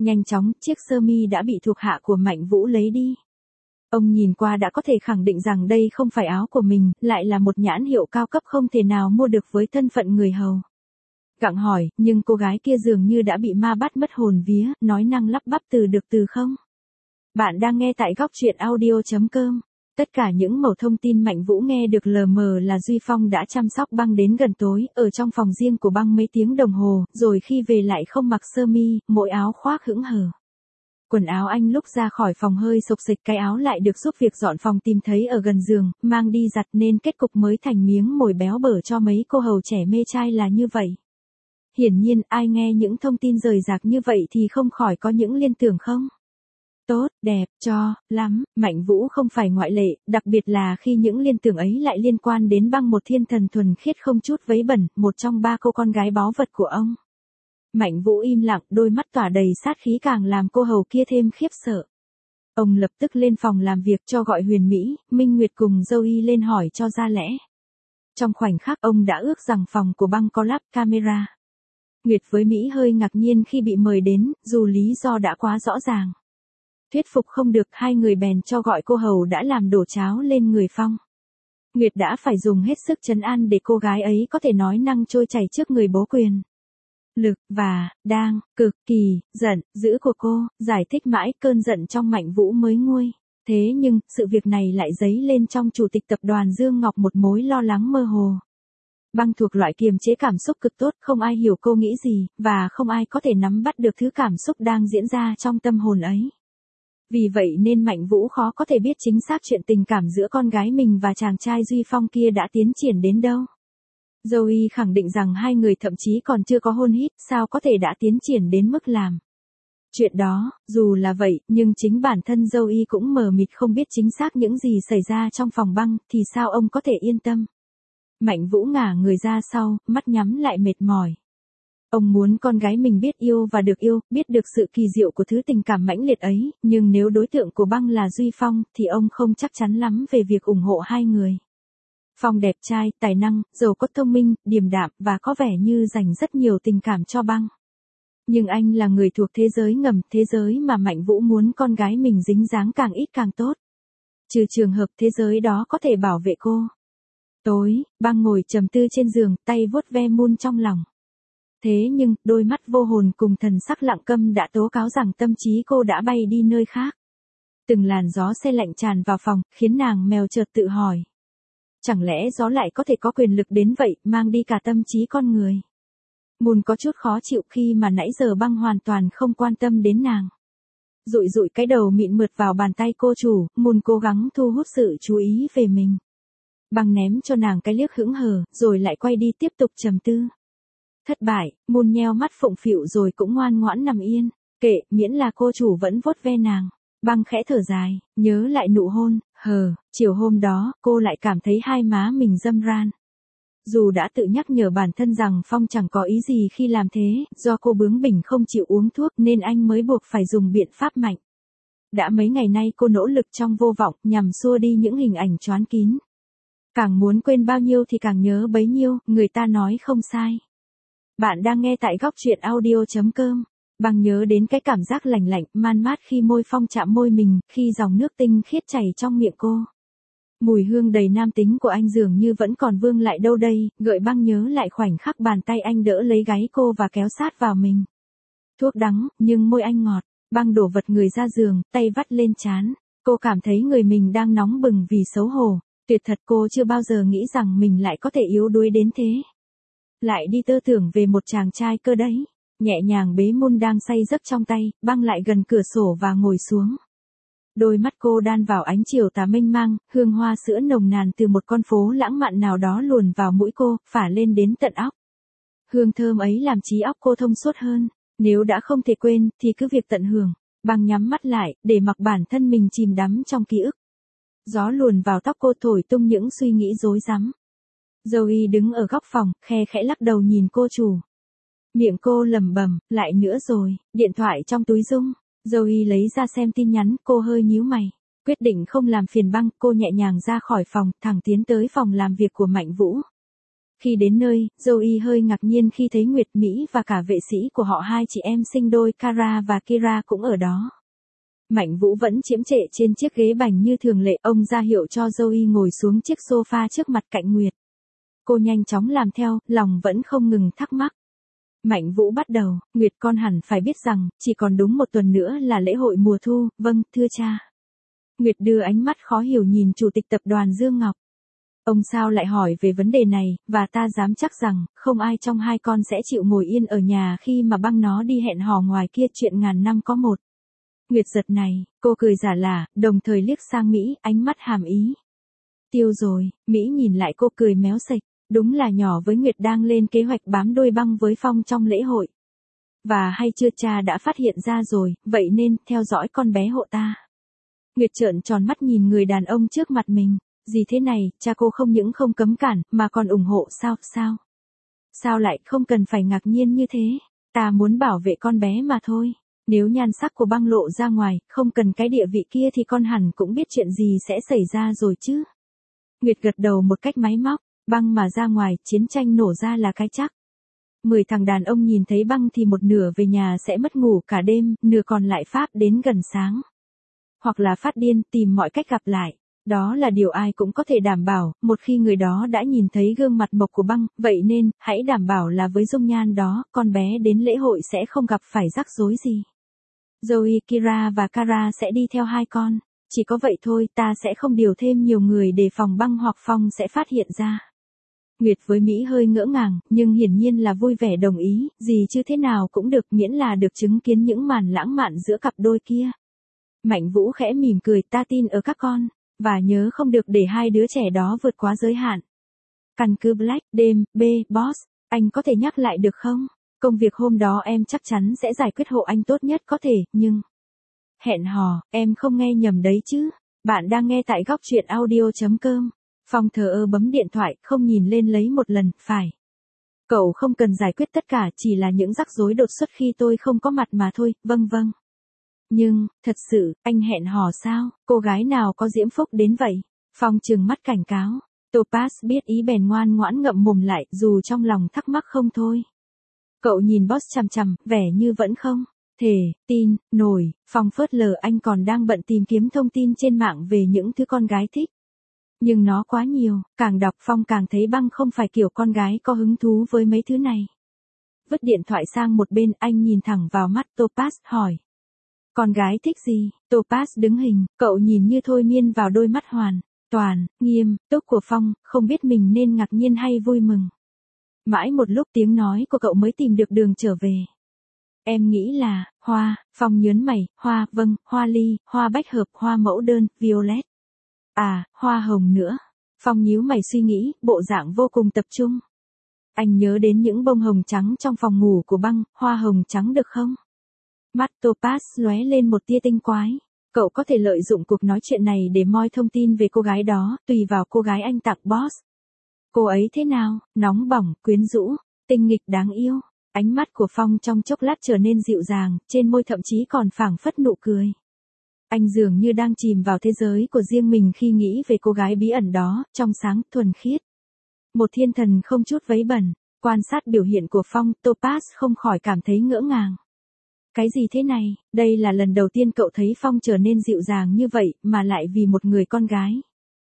S1: Nhanh chóng, chiếc sơ mi đã bị thuộc hạ của Mạnh Vũ lấy đi. Ông nhìn qua đã có thể khẳng định rằng đây không phải áo của mình, lại là một nhãn hiệu cao cấp không thể nào mua được với thân phận người hầu. Gặng hỏi, nhưng cô gái kia dường như đã bị ma bắt mất hồn vía, nói năng lắp bắp từ được từ không? Bạn đang nghe tại góc truyện audio chấm com. Tất cả những mẩu thông tin Mạnh Vũ nghe được lờ mờ là Duy Phong đã chăm sóc băng đến gần tối, ở trong phòng riêng của băng mấy tiếng đồng hồ, rồi khi về lại không mặc sơ mi, mỗi áo khoác hững hờ. Quần áo anh lúc ra khỏi phòng hơi xộc xịch, cái áo lại được giúp việc dọn phòng tìm thấy ở gần giường, mang đi giặt nên kết cục mới thành miếng mồi béo bở cho mấy cô hầu trẻ mê trai là như vậy. Hiển nhiên, ai nghe những thông tin rời rạc như vậy thì không khỏi có những liên tưởng không? Tốt, đẹp, cho, lắm, Mạnh Vũ không phải ngoại lệ, đặc biệt là khi những liên tưởng ấy lại liên quan đến băng một thiên thần thuần khiết không chút vấy bẩn, một trong ba cô con gái báu vật của ông. Mạnh Vũ im lặng, đôi mắt tỏa đầy sát khí càng làm cô hầu kia thêm khiếp sợ. Ông lập tức lên phòng làm việc cho gọi Huyền Mỹ, Minh Nguyệt cùng Zoe lên hỏi cho ra lẽ. Trong khoảnh khắc ông đã ước rằng phòng của băng có lắp camera. Nguyệt với Mỹ hơi ngạc nhiên khi bị mời đến, dù lý do đã quá rõ ràng. Thuyết phục không được, hai người bèn cho gọi cô hầu đã làm đổ cháo lên người Phong. Nguyệt đã phải dùng hết sức trấn an để cô gái ấy có thể nói năng trôi chảy trước người bố quyền. Lực, và, đang, cực kỳ, giận, dữ của cô, giải thích mãi cơn giận trong Mạnh Vũ mới nguôi. Thế nhưng, sự việc này lại dấy lên trong chủ tịch tập đoàn Dương Ngọc một mối lo lắng mơ hồ. Băng thuộc loại kiềm chế cảm xúc cực tốt, không ai hiểu cô nghĩ gì, và không ai có thể nắm bắt được thứ cảm xúc đang diễn ra trong tâm hồn ấy. Vì vậy nên Mạnh Vũ khó có thể biết chính xác chuyện tình cảm giữa con gái mình và chàng trai Duy Phong kia đã tiến triển đến đâu. Zoe khẳng định rằng hai người thậm chí còn chưa có hôn hít, sao có thể đã tiến triển đến mức làm. Chuyện đó, dù là vậy, nhưng chính bản thân Zoe cũng mờ mịt không biết chính xác những gì xảy ra trong phòng băng, thì sao ông có thể yên tâm. Mạnh Vũ ngả người ra sau, mắt nhắm lại mệt mỏi. Ông muốn con gái mình biết yêu và được yêu, biết được sự kỳ diệu của thứ tình cảm mãnh liệt ấy, nhưng nếu đối tượng của băng là Duy Phong, thì ông không chắc chắn lắm về việc ủng hộ hai người. Phong đẹp trai, tài năng, giàu có, thông minh, điềm đạm và có vẻ như dành rất nhiều tình cảm cho băng. Nhưng anh là người thuộc thế giới ngầm, thế giới mà Mạnh Vũ muốn con gái mình dính dáng càng ít càng tốt. Trừ trường hợp thế giới đó có thể bảo vệ cô. Tối, băng ngồi trầm tư trên giường, tay vuốt ve Moon trong lòng. Thế nhưng, đôi mắt vô hồn cùng thần sắc lặng câm đã tố cáo rằng tâm trí cô đã bay đi nơi khác. Từng làn gió se lạnh tràn vào phòng, khiến nàng mèo chợt tự hỏi. Chẳng lẽ gió lại có thể có quyền lực đến vậy, mang đi cả tâm trí con người? Moon có chút khó chịu khi mà nãy giờ băng hoàn toàn không quan tâm đến nàng. Dụi dụi cái đầu mịn mượt vào bàn tay cô chủ, Moon cố gắng thu hút sự chú ý về mình. Băng ném cho nàng cái liếc hững hờ, rồi lại quay đi tiếp tục trầm tư. Thất bại, Moon nheo mắt phụng phịu rồi cũng ngoan ngoãn nằm yên. Kệ, miễn là cô chủ vẫn vuốt ve nàng. Băng khẽ thở dài, nhớ lại nụ hôn, hờ, chiều hôm đó, cô lại cảm thấy hai má mình râm ran. Dù đã tự nhắc nhở bản thân rằng Phong chẳng có ý gì khi làm thế, do cô bướng bỉnh không chịu uống thuốc nên anh mới buộc phải dùng biện pháp mạnh. Đã mấy ngày nay cô nỗ lực trong vô vọng nhằm xua đi những hình ảnh choán kín. Càng muốn quên bao nhiêu thì càng nhớ bấy nhiêu, người ta nói không sai. Bạn đang nghe tại góc truyện audio chấm com. Băng nhớ đến cái cảm giác lành lạnh, man mát khi môi Phong chạm môi mình, khi dòng nước tinh khiết chảy trong miệng cô. Mùi hương đầy nam tính của anh dường như vẫn còn vương lại đâu đây, gợi băng nhớ lại khoảnh khắc bàn tay anh đỡ lấy gáy cô và kéo sát vào mình. Thuốc đắng, nhưng môi anh ngọt. Băng đổ vật người ra giường, tay vắt lên trán. Cô cảm thấy người mình đang nóng bừng vì xấu hổ. Tuyệt thật, cô chưa bao giờ nghĩ rằng mình lại có thể yếu đuối đến thế. Lại đi tơ tưởng về một chàng trai cơ đấy. Nhẹ nhàng bế Moon đang say giấc trong tay, băng lại gần cửa sổ và ngồi xuống. Đôi mắt cô đan vào ánh chiều tà mênh mang, hương hoa sữa nồng nàn từ một con phố lãng mạn nào đó luồn vào mũi cô, phả lên đến tận óc. Hương thơm ấy làm trí óc cô thông suốt hơn. Nếu đã không thể quên, thì cứ việc tận hưởng. Băng nhắm mắt lại, để mặc bản thân mình chìm đắm trong ký ức. Gió luồn vào tóc cô thổi tung những suy nghĩ rối rắm. Zoe đứng ở góc phòng, khe khẽ lắc đầu nhìn cô chủ. Miệng cô lẩm bẩm, lại nữa rồi, điện thoại trong túi rung. Zoe lấy ra xem tin nhắn, cô hơi nhíu mày. Quyết định không làm phiền băng, cô nhẹ nhàng ra khỏi phòng, thẳng tiến tới phòng làm việc của Mạnh Vũ. Khi đến nơi, Joey hơi ngạc nhiên khi thấy Nguyệt Mỹ và cả vệ sĩ của họ hai chị em sinh đôi Kara và Kira cũng ở đó. Mạnh Vũ vẫn chiếm trệ trên chiếc ghế bành như thường lệ, ông ra hiệu cho Joey ngồi xuống chiếc sofa trước mặt cạnh Nguyệt. Cô nhanh chóng làm theo, lòng vẫn không ngừng thắc mắc. Mạnh Vũ bắt đầu, Nguyệt con hẳn phải biết rằng, chỉ còn đúng một tuần nữa là lễ hội mùa thu, vâng, thưa cha. Nguyệt đưa ánh mắt khó hiểu nhìn chủ tịch tập đoàn Dương Ngọc. Ông sao lại hỏi về vấn đề này, và ta dám chắc rằng, không ai trong hai con sẽ chịu ngồi yên ở nhà khi mà băng nó đi hẹn hò ngoài kia chuyện ngàn năm có một. Nguyệt giật này, cô cười giả lả, đồng thời liếc sang Mỹ, ánh mắt hàm ý. Tiêu rồi, Mỹ nhìn lại cô cười méo sạch, đúng là nhỏ với Nguyệt đang lên kế hoạch bám đuôi băng với Phong trong lễ hội. Và hay chưa cha đã phát hiện ra rồi, vậy nên, theo dõi con bé hộ ta. Nguyệt trợn tròn mắt nhìn người đàn ông trước mặt mình. Gì thế này, cha cô không những không cấm cản, mà còn ủng hộ sao, sao? Sao lại không cần phải ngạc nhiên như thế? Ta muốn bảo vệ con bé mà thôi. Nếu nhan sắc của băng lộ ra ngoài, không cần cái địa vị kia thì con hẳn cũng biết chuyện gì sẽ xảy ra rồi chứ. Nguyệt gật đầu một cách máy móc, băng mà ra ngoài, chiến tranh nổ ra là cái chắc. Mười thằng đàn ông nhìn thấy băng thì một nửa về nhà sẽ mất ngủ cả đêm, nửa còn lại pháp đến gần sáng. Hoặc là phát điên, tìm mọi cách gặp lại. Đó là điều ai cũng có thể đảm bảo, một khi người đó đã nhìn thấy gương mặt mộc của băng, vậy nên, hãy đảm bảo là với dung nhan đó, con bé đến lễ hội sẽ không gặp phải rắc rối gì. Joey, Kira và Kara sẽ đi theo hai con, chỉ có vậy thôi, ta sẽ không điều thêm nhiều người để phòng băng hoặc Phong sẽ phát hiện ra. Nguyệt với Mỹ hơi ngỡ ngàng, nhưng hiển nhiên là vui vẻ đồng ý, gì chứ thế nào cũng được miễn là được chứng kiến những màn lãng mạn giữa cặp đôi kia. Mạnh Vũ khẽ mỉm cười, ta tin ở các con. Và nhớ không được để hai đứa trẻ đó vượt quá giới hạn. Căn cứ Black, đêm, B, boss, anh có thể nhắc lại được không? Công việc hôm đó em chắc chắn sẽ giải quyết hộ anh tốt nhất có thể, nhưng... Hẹn hò, em không nghe nhầm đấy chứ. Bạn đang nghe tại góc truyện audio chấm com. Phong thờ ơ bấm điện thoại, không nhìn lên lấy một lần, phải. Cậu không cần giải quyết tất cả, chỉ là những rắc rối đột xuất khi tôi không có mặt mà thôi, vâng vâng. Nhưng, thật sự, anh hẹn hò sao, cô gái nào có diễm phúc đến vậy? Phong trừng mắt cảnh cáo. Topaz biết ý bèn ngoan ngoãn ngậm mồm lại, dù trong lòng thắc mắc không thôi. Cậu nhìn boss chằm chằm, vẻ như vẫn không thể tin nổi. Phong phớt lờ anh còn đang bận tìm kiếm thông tin trên mạng về những thứ con gái thích. Nhưng nó quá nhiều, càng đọc Phong càng thấy băng không phải kiểu con gái có hứng thú với mấy thứ này. Vứt điện thoại sang một bên, anh nhìn thẳng vào mắt Topaz, hỏi. Con gái thích gì? Topaz đứng hình, cậu nhìn như thôi miên vào đôi mắt hoàn toàn, nghiêm túc của Phong, không biết mình nên ngạc nhiên hay vui mừng. Mãi một lúc tiếng nói của cậu mới tìm được đường trở về. Em nghĩ là, hoa, Phong nhớn mày, hoa, vâng, hoa ly, hoa bách hợp, hoa mẫu đơn, violet. À, hoa hồng nữa. Phong nhíu mày suy nghĩ, bộ dạng vô cùng tập trung. Anh nhớ đến những bông hồng trắng trong phòng ngủ của băng, hoa hồng trắng được không? Mắt Topaz lóe lên một tia tinh quái. Cậu có thể lợi dụng cuộc nói chuyện này để moi thông tin về cô gái đó, tùy vào cô gái anh tặng boss. Cô ấy thế nào, nóng bỏng, quyến rũ, tinh nghịch đáng yêu. Ánh mắt của Phong trong chốc lát trở nên dịu dàng, trên môi thậm chí còn phảng phất nụ cười. Anh dường như đang chìm vào thế giới của riêng mình khi nghĩ về cô gái bí ẩn đó, trong sáng, thuần khiết. Một thiên thần không chút vấy bẩn. Quan sát biểu hiện của Phong, Topaz không khỏi cảm thấy ngỡ ngàng. Cái gì thế này, đây là lần đầu tiên cậu thấy Phong trở nên dịu dàng như vậy, mà lại vì một người con gái.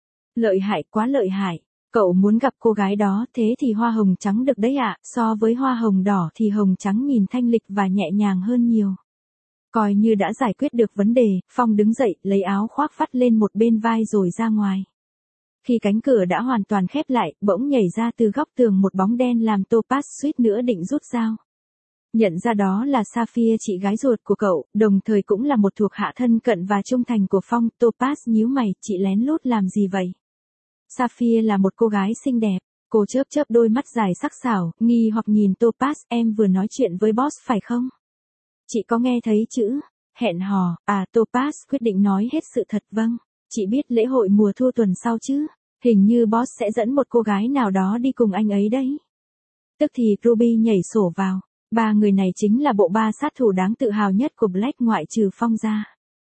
S1: Lợi hại, quá lợi hại. Cậu muốn gặp cô gái đó, thế thì hoa hồng trắng được đấy ạ, so với hoa hồng đỏ thì hồng trắng nhìn thanh lịch và nhẹ nhàng hơn nhiều. Coi như đã giải quyết được vấn đề, Phong đứng dậy, lấy áo khoác vắt lên một bên vai rồi ra ngoài. Khi cánh cửa đã hoàn toàn khép lại, bỗng nhảy ra từ góc tường một bóng đen làm Topaz suýt nữa định rút dao. Nhận ra đó là Sapphire, chị gái ruột của cậu, đồng thời cũng là một thuộc hạ thân cận và trung thành của Phong. Topaz nhíu mày, chị lén lút làm gì vậy? Sapphire là một cô gái xinh đẹp, cô chớp chớp đôi mắt dài sắc sảo, nghi hoặc nhìn Topaz, em vừa nói chuyện với boss phải không? Chị có nghe thấy chữ hẹn hò, à Topaz quyết định nói hết sự thật. Vâng, chị biết lễ hội mùa thu tuần sau chứ, hình như boss sẽ dẫn một cô gái nào đó đi cùng anh ấy đấy. Tức thì Ruby nhảy sổ vào. Ba người này chính là bộ ba sát thủ đáng tự hào nhất của Black ngoại trừ Phong ra.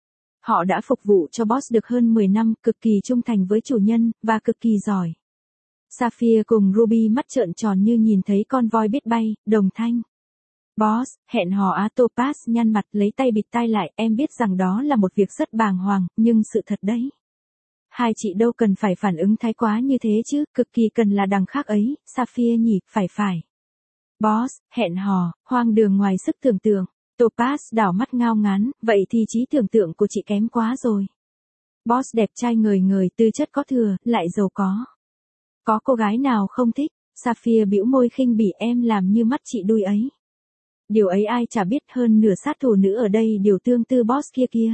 S1: Họ đã phục vụ cho boss được hơn mười năm, cực kỳ trung thành với chủ nhân, và cực kỳ giỏi. Sapphire cùng Ruby mắt trợn tròn như nhìn thấy con voi biết bay, đồng thanh. Boss, hẹn hò á. Topaz nhăn mặt lấy tay bịt tai lại, em biết rằng đó là một việc rất bàng hoàng, nhưng sự thật đấy. Hai chị đâu cần phải phản ứng thái quá như thế chứ, cực kỳ cần là đằng khác ấy, Sapphire nhỉ, phải phải. Boss, hẹn hò, hoang đường ngoài sức tưởng tượng. Topaz đảo mắt ngao ngán, vậy thì trí tưởng tượng của chị kém quá rồi. Boss đẹp trai ngời ngời, tư chất có thừa, lại giàu có. Có cô gái nào không thích? Sapphire bĩu môi khinh bỉ, em làm như mắt chị đuôi ấy. Điều ấy ai chả biết, hơn nửa sát thủ nữ ở đây đều tương tư boss kia kia.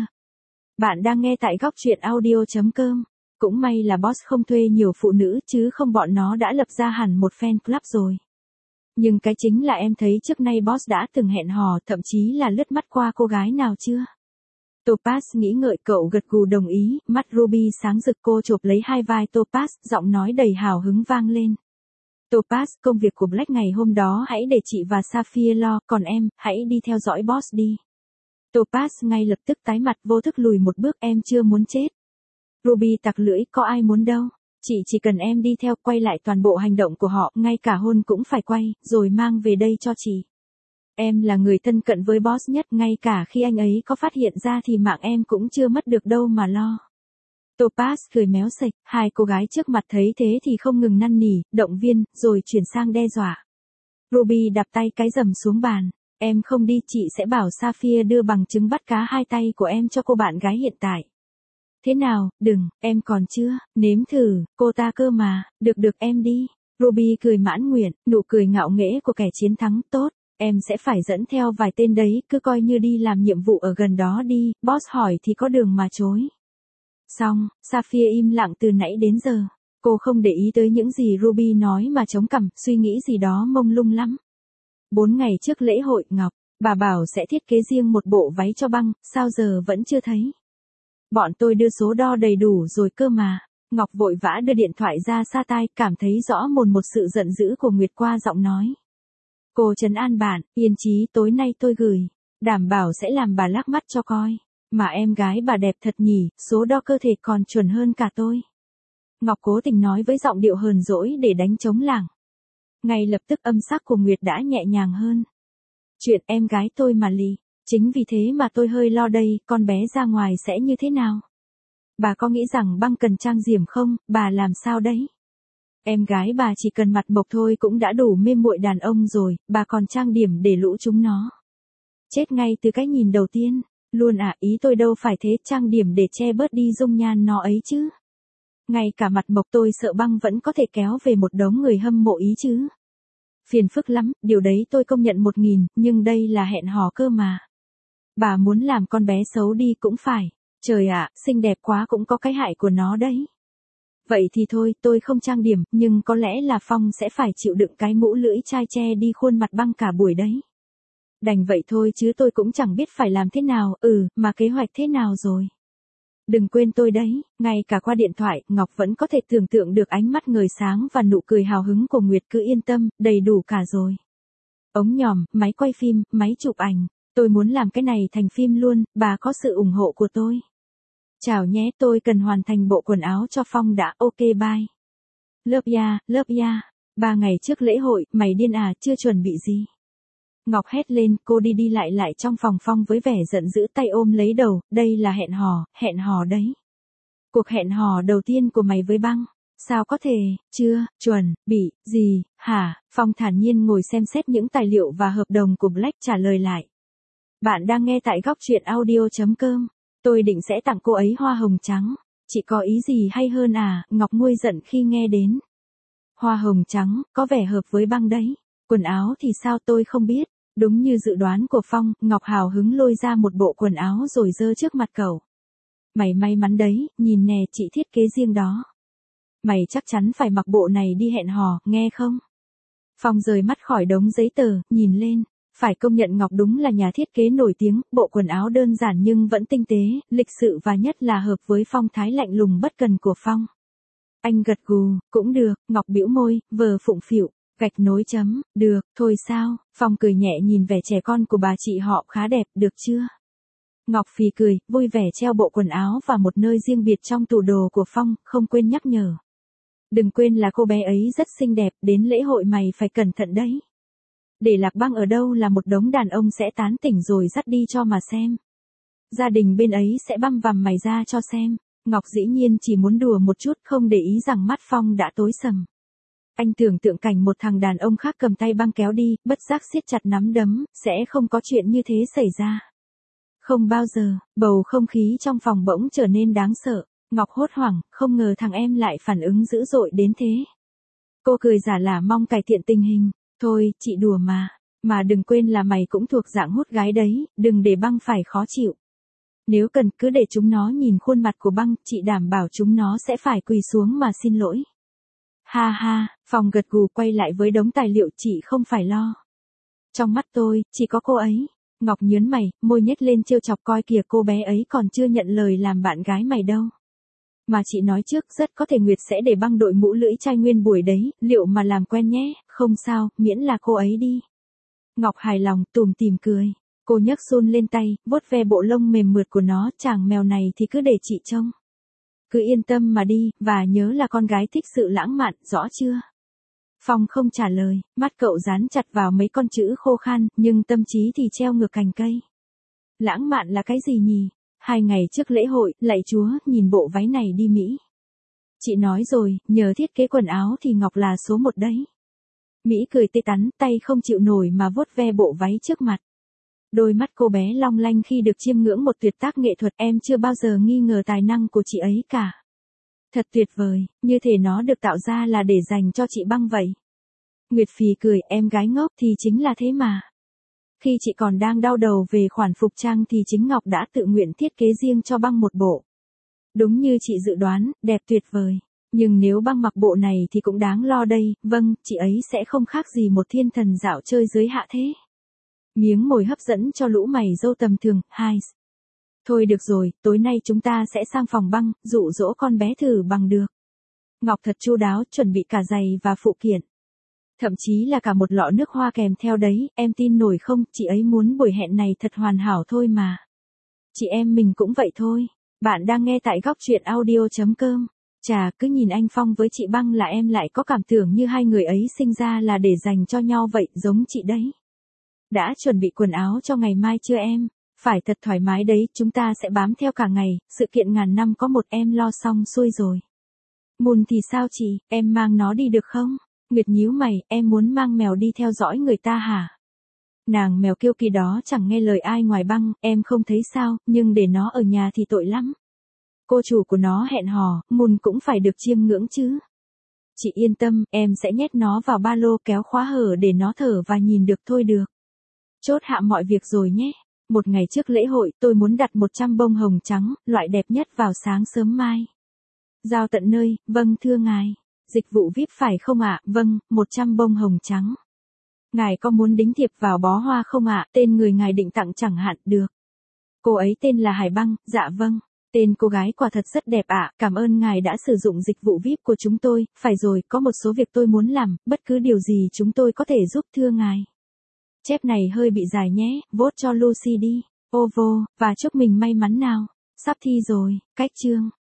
S1: Bạn đang nghe tại góc truyện audio chấm com. Cũng may là boss không thuê nhiều phụ nữ chứ không bọn nó đã lập ra hẳn một fan club rồi. Nhưng cái chính là em thấy trước nay boss đã từng hẹn hò, thậm chí là lướt mắt qua cô gái nào chưa? Topaz nghĩ ngợi, cậu gật gù đồng ý, mắt Ruby sáng rực, cô chộp lấy hai vai Topaz, giọng nói đầy hào hứng vang lên. Topaz, công việc của Black ngày hôm đó hãy để chị và Sapphire lo, còn em, hãy đi theo dõi boss đi. Topaz ngay lập tức tái mặt, vô thức lùi một bước, em chưa muốn chết. Ruby tặc lưỡi, có ai muốn đâu. Chị chỉ cần em đi theo, quay lại toàn bộ hành động của họ, ngay cả hôn cũng phải quay, rồi mang về đây cho chị. Em là người thân cận với boss nhất, ngay cả khi anh ấy có phát hiện ra thì mạng em cũng chưa mất được đâu mà lo. Topaz cười méo sạch, hai cô gái trước mặt thấy thế thì không ngừng năn nỉ, động viên, rồi chuyển sang đe dọa. Ruby đạp tay cái rầm xuống bàn, em không đi chị sẽ bảo Sapphire đưa bằng chứng bắt cá hai tay của em cho cô bạn gái hiện tại. Thế nào, đừng, em còn chưa, nếm thử, cô ta cơ mà, được được em đi. Ruby cười mãn nguyện, nụ cười ngạo nghễ của kẻ chiến thắng, tốt, em sẽ phải dẫn theo vài tên đấy, cứ coi như đi làm nhiệm vụ ở gần đó đi, boss hỏi thì có đường mà chối. Xong, Sapphire im lặng từ nãy đến giờ. Cô không để ý tới những gì Ruby nói mà chống cằm, suy nghĩ gì đó mông lung lắm. Bốn ngày trước lễ hội Ngọc, bà bảo sẽ thiết kế riêng một bộ váy cho Băng, sao giờ vẫn chưa thấy. Bọn tôi đưa số đo đầy đủ rồi cơ mà. Ngọc vội vã đưa điện thoại ra xa tai, cảm thấy rõ mồn một sự giận dữ của Nguyệt qua giọng nói. Cô trấn an bạn, yên chí, tối nay tôi gửi, đảm bảo sẽ làm bà lắc mắt cho coi. Mà em gái bà đẹp thật nhỉ, số đo cơ thể còn chuẩn hơn cả tôi. Ngọc cố tình nói với giọng điệu hờn dỗi để đánh trống lảng. Ngay lập tức âm sắc của Nguyệt đã nhẹ nhàng hơn. Chuyện em gái tôi mà lì, chính vì thế mà tôi hơi lo đây, con bé ra ngoài sẽ như thế nào? Bà có nghĩ rằng Băng cần trang điểm không, bà làm sao đấy? Em gái bà chỉ cần mặt mộc thôi cũng đã đủ mê muội đàn ông rồi, bà còn trang điểm để lũ chúng nó. Chết ngay từ cái nhìn đầu tiên. Luôn à, ý tôi đâu phải thế, trang điểm để che bớt đi dung nhan nó ấy chứ. Ngay cả mặt mộc tôi sợ Băng vẫn có thể kéo về một đống người hâm mộ ý chứ. Phiền phức lắm, điều đấy tôi công nhận một nghìn, nhưng đây là hẹn hò cơ mà. Bà muốn làm con bé xấu đi cũng phải. Trời ạ, xinh đẹp quá cũng có cái hại của nó đấy. Vậy thì thôi, tôi không trang điểm, nhưng có lẽ là Phong sẽ phải chịu đựng cái mũ lưỡi chai che đi khuôn mặt Băng cả buổi đấy. Đành vậy thôi chứ tôi cũng chẳng biết phải làm thế nào, ừ, mà kế hoạch thế nào rồi. Đừng quên tôi đấy, ngay cả qua điện thoại, Ngọc vẫn có thể tưởng tượng được ánh mắt ngời sáng và nụ cười hào hứng của Nguyệt, cứ yên tâm, đầy đủ cả rồi. Ống nhòm, máy quay phim, máy chụp ảnh, tôi muốn làm cái này thành phim luôn, bà có sự ủng hộ của tôi. Chào nhé, tôi cần hoàn thành bộ quần áo cho Phong đã, ok bye. Love ya, love ya, ba ngày trước lễ hội, mày điên à, chưa chuẩn bị gì. Ngọc hét lên, cô đi đi lại lại trong phòng Phong với vẻ giận dữ, tay ôm lấy đầu, đây là hẹn hò, hẹn hò đấy. Cuộc hẹn hò đầu tiên của mày với Băng, sao có thể, chưa, chuẩn, bị, gì, hả? Phong thản nhiên ngồi xem xét những tài liệu và hợp đồng của Black trả lời lại. Bạn đang nghe tại góc truyện audio chấm com, tôi định sẽ tặng cô ấy hoa hồng trắng, chị có ý gì hay hơn à? Ngọc nguôi giận khi nghe đến. Hoa hồng trắng, có vẻ hợp với Băng đấy, quần áo thì sao tôi không biết. Đúng như dự đoán của Phong, Ngọc hào hứng lôi ra một bộ quần áo rồi giơ trước mặt cậu. Mày may mắn đấy, nhìn nè, chị thiết kế riêng đó. Mày chắc chắn phải mặc bộ này đi hẹn hò, nghe không? Phong rời mắt khỏi đống giấy tờ, nhìn lên. Phải công nhận Ngọc đúng là nhà thiết kế nổi tiếng, bộ quần áo đơn giản nhưng vẫn tinh tế, lịch sự và nhất là hợp với phong thái lạnh lùng bất cần của Phong. Anh gật gù, cũng được, Ngọc bĩu môi, vờ phụng phịu. Gạch nối chấm, được, thôi sao, Phong cười nhẹ nhìn vẻ trẻ con của bà chị họ, khá đẹp, được chưa? Ngọc phì cười, vui vẻ treo bộ quần áo vào một nơi riêng biệt trong tủ đồ của Phong, không quên nhắc nhở. Đừng quên là cô bé ấy rất xinh đẹp, đến lễ hội mày phải cẩn thận đấy. Để Lạc Băng ở đâu là một đống đàn ông sẽ tán tỉnh rồi dắt đi cho mà xem. Gia đình bên ấy sẽ băm vằm mày ra cho xem. Ngọc dĩ nhiên chỉ muốn đùa một chút, không để ý rằng mắt Phong đã tối sầm. Anh tưởng tượng cảnh một thằng đàn ông khác cầm tay băng kéo đi, bất giác siết chặt nắm đấm, sẽ không có chuyện như thế xảy ra. Không bao giờ, bầu không khí trong phòng bỗng trở nên đáng sợ. Ngọc hốt hoảng, không ngờ thằng em lại phản ứng dữ dội đến thế. Cô cười giả lả mong cải thiện tình hình. Thôi, chị đùa mà. Mà đừng quên là mày cũng thuộc dạng hút gái đấy, đừng để băng phải khó chịu. Nếu cần cứ để chúng nó nhìn khuôn mặt của băng, chị đảm bảo chúng nó sẽ phải quỳ xuống mà xin lỗi. Ha ha, Phong gật gù quay lại với đống tài liệu, chị không phải lo. Trong mắt tôi, chỉ có cô ấy. Ngọc nhớn mày, môi nhếch lên trêu chọc, coi kìa cô bé ấy còn chưa nhận lời làm bạn gái mày đâu. Mà chị nói trước, rất có thể Nguyệt sẽ để băng đội mũ lưỡi chai nguyên buổi đấy, liệu mà làm quen nhé, không sao, miễn là cô ấy đi. Ngọc hài lòng, tủm tỉm cười. Cô nhấc Sun lên tay, vuốt ve bộ lông mềm mượt của nó, chàng mèo này thì cứ để chị trông. Cứ yên tâm mà đi, và nhớ là con gái thích sự lãng mạn, rõ chưa? Phong không trả lời, mắt cậu dán chặt vào mấy con chữ khô khan, nhưng tâm trí thì treo ngược cành cây. Lãng mạn là cái gì nhỉ? Hai ngày trước lễ hội, lạy Chúa, nhìn bộ váy này đi Mỹ. Chị nói rồi, nhờ thiết kế quần áo thì Ngọc là số một đấy. Mỹ cười tê tắn, tay không chịu nổi mà vuốt ve bộ váy trước mặt. Đôi mắt cô bé long lanh khi được chiêm ngưỡng một tuyệt tác nghệ thuật, em chưa bao giờ nghi ngờ tài năng của chị ấy cả. Thật tuyệt vời, như thể nó được tạo ra là để dành cho chị băng vậy. Nguyệt phì cười, em gái ngốc thì chính là thế mà. Khi chị còn đang đau đầu về khoản phục trang thì chính Ngọc đã tự nguyện thiết kế riêng cho băng một bộ. Đúng như chị dự đoán, đẹp tuyệt vời. Nhưng nếu băng mặc bộ này thì cũng đáng lo đây, vâng, chị ấy sẽ không khác gì một thiên thần dạo chơi dưới hạ thế. Miếng mồi hấp dẫn cho lũ mày dâu tầm thường, hai. Thôi được rồi, tối nay chúng ta sẽ sang phòng băng, dụ dỗ con bé thử bằng được. Ngọc thật chu đáo, chuẩn bị cả giày và phụ kiện. Thậm chí là cả một lọ nước hoa kèm theo đấy, em tin nổi không, chị ấy muốn buổi hẹn này thật hoàn hảo thôi mà. Chị em mình cũng vậy thôi. Bạn đang nghe tại góc truyện audio chấm com. Chà, cứ nhìn anh Phong với chị băng là em lại có cảm tưởng như hai người ấy sinh ra là để dành cho nhau vậy, giống chị đấy. Đã chuẩn bị quần áo cho ngày mai chưa em? Phải thật thoải mái đấy, chúng ta sẽ bám theo cả ngày, sự kiện ngàn năm có một, em lo xong xuôi rồi. Mùn thì sao chị, em mang nó đi được không? Nguyệt nhíu mày, em muốn mang mèo đi theo dõi người ta hả? Nàng mèo kiêu kỳ đó chẳng nghe lời ai ngoài băng, em không thấy sao, nhưng để nó ở nhà thì tội lắm. Cô chủ của nó hẹn hò, Mùn cũng phải được chiêm ngưỡng chứ. Chị yên tâm, em sẽ nhét nó vào ba lô, kéo khóa hở để nó thở và nhìn được thôi được. Chốt hạ mọi việc rồi nhé. Một ngày trước lễ hội, tôi muốn đặt một trăm bông hồng trắng, loại đẹp nhất vào sáng sớm mai. Giao tận nơi, vâng thưa ngài. Dịch vụ vi ai pi phải không ạ? Vâng, một trăm bông hồng trắng. Ngài có muốn đính thiệp vào bó hoa không ạ? Tên người ngài định tặng chẳng hạn, được. Cô ấy tên là Hải Băng, dạ vâng. Tên cô gái quả thật rất đẹp ạ, cảm ơn ngài đã sử dụng dịch vụ vi ai pi của chúng tôi, phải rồi, có một số việc tôi muốn làm, bất cứ điều gì chúng tôi có thể giúp thưa ngài. Chép này hơi bị dài nhé, vote cho Lucy đi. Ô vô, và chúc mình may mắn nào. Sắp thi rồi, cách chương.